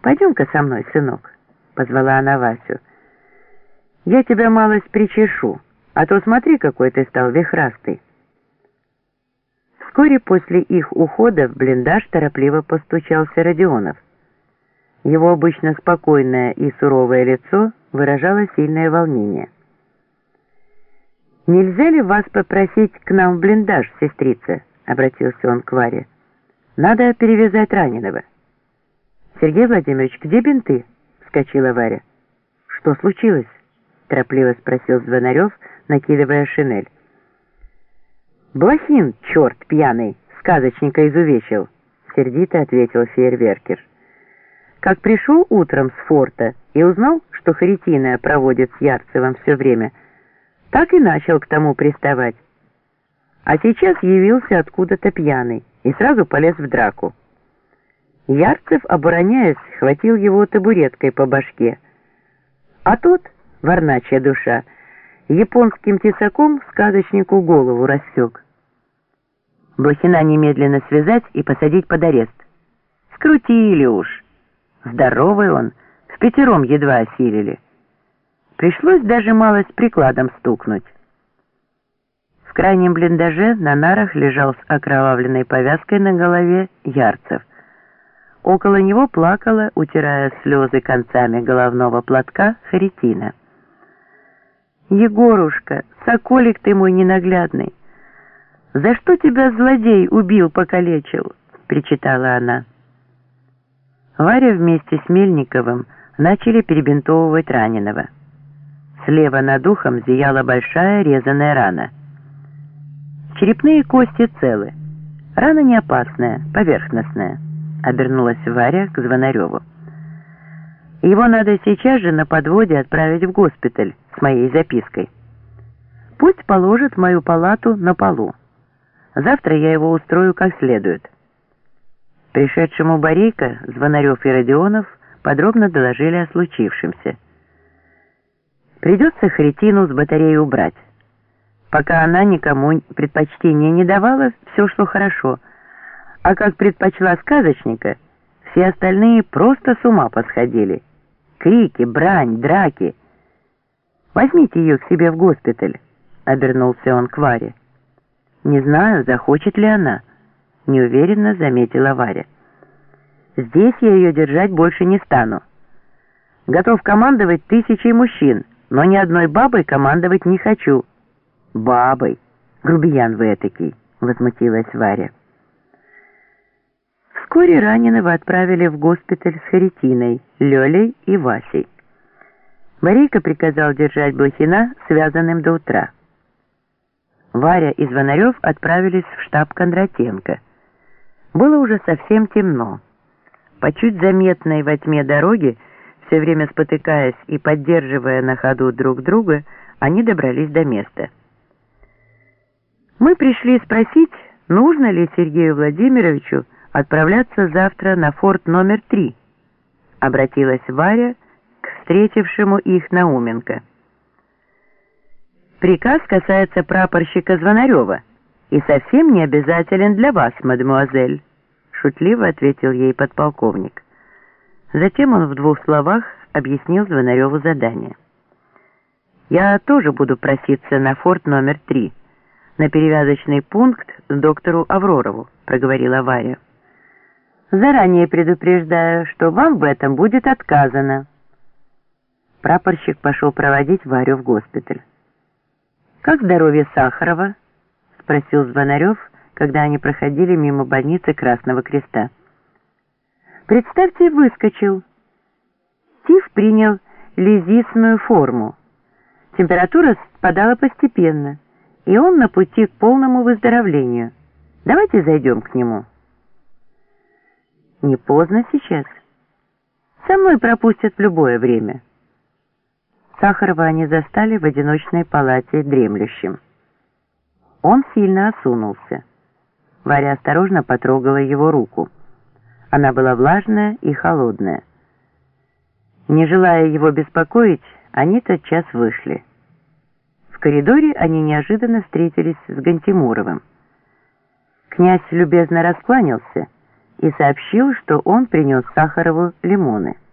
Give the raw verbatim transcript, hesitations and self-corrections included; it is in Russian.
«Пойдем-ка со мной, сынок», — позвала она Васю. «Я тебя малость причешу, а то смотри, какой ты стал вихрастый». Вскоре после их ухода в блиндаж торопливо постучался Родионов. Его обычно спокойное и суровое лицо выражало сильное волнение. «Нельзя ли вас попросить к нам в блиндаж, сестрица?» — обратился он к Варе. «Надо перевязать раненого». «Сергей Владимирович, где бинты?» — вскочила Варя. «Что случилось?» — торопливо спросил Звонарев, накидывая шинель. «Блохин, черт пьяный, сказочника изувечил», — сердито ответил фейерверкер. «Как пришел утром с форта и узнал, что Харитина проводит с Ярцевым все время, так и начал к тому приставать. А сейчас явился откуда-то пьяный и сразу полез в драку. Ярцев, обороняясь, хватил его табуреткой по башке. А тот, ворначья душа, японским тесаком сказочнику голову рассек. Блохина немедленно связать и посадить под арест. Скрутили уж. Здоровый он, в пятером едва осилили. Пришлось даже малость прикладом стукнуть. В крайнем блиндаже на нарах лежал с окровавленной повязкой на голове Ярцев. Около него плакала, утирая слезы концами головного платка, Харитина. «Егорушка, соколик ты мой ненаглядный! За что тебя злодей убил, покалечил?» — причитала она. Варя вместе с Мельниковым начали перебинтовывать раненого. Слева над ухом зияла большая резаная рана. Черепные кости целы. Рана не опасная, поверхностная. Обернулась Варя к Звонареву. «Его надо сейчас же на подводе отправить в госпиталь с моей запиской. Пусть положит в мою палату на полу. Завтра я его устрою как следует». Пришедшему Борейко Звонарев и Родионов подробно доложили о случившемся. «Придется Харитину с батареи убрать. Пока она никому предпочтения не давала, все шло хорошо. А как предпочла сказочника, все остальные просто с ума посходили. Крики, брань, драки. Возьмите ее к себе в госпиталь», — обернулся он к Варе. «Не знаю, захочет ли она», — неуверенно заметила Варя. «Здесь я ее держать больше не стану. Готов командовать тысячей мужчин, но ни одной бабой командовать не хочу». «Бабой? Грубиян вы этакий», — возмутилась Варя. Вскоре раненого отправили в госпиталь с Харитиной, Лёлей и Васей. Борейко приказал держать Блохина связанным до утра. Варя и Звонарев отправились в штаб Кондратенко. Было уже совсем темно. По чуть заметной во тьме дороге, все время спотыкаясь и поддерживая на ходу друг друга, они добрались до места. «Мы пришли спросить, нужно ли Сергею Владимировичу отправляться завтра на форт номер три», — обратилась Варя к встретившему их Науменко. «Приказ касается прапорщика Звонарева и совсем не обязателен для вас, мадемуазель», — шутливо ответил ей подполковник. Затем он в двух словах объяснил Звонареву задание. «Я тоже буду проситься на форт номер три, на перевязочный пункт к доктору Авророву», — проговорила Варя. «Заранее предупреждаю, что вам в этом будет отказано». Прапорщик пошел проводить Варю в госпиталь. «Как здоровье Сахарова?» — спросил Звонарев, когда они проходили мимо больницы Красного Креста. «Представьте, выскочил. Тиф принял лизисную форму. Температура спадала постепенно, и он на пути к полному выздоровлению. Давайте зайдем к нему». «Не поздно сейчас. Со мной пропустят в любое время». Сахарова они застали в одиночной палате дремлющим. Он сильно осунулся. Варя осторожно потрогала его руку. Она была влажная и холодная. Не желая его беспокоить, они тотчас вышли. В коридоре они неожиданно встретились с Гантимуровым. Князь любезно раскланялся и сообщил, что он принес Сахарову лимоны.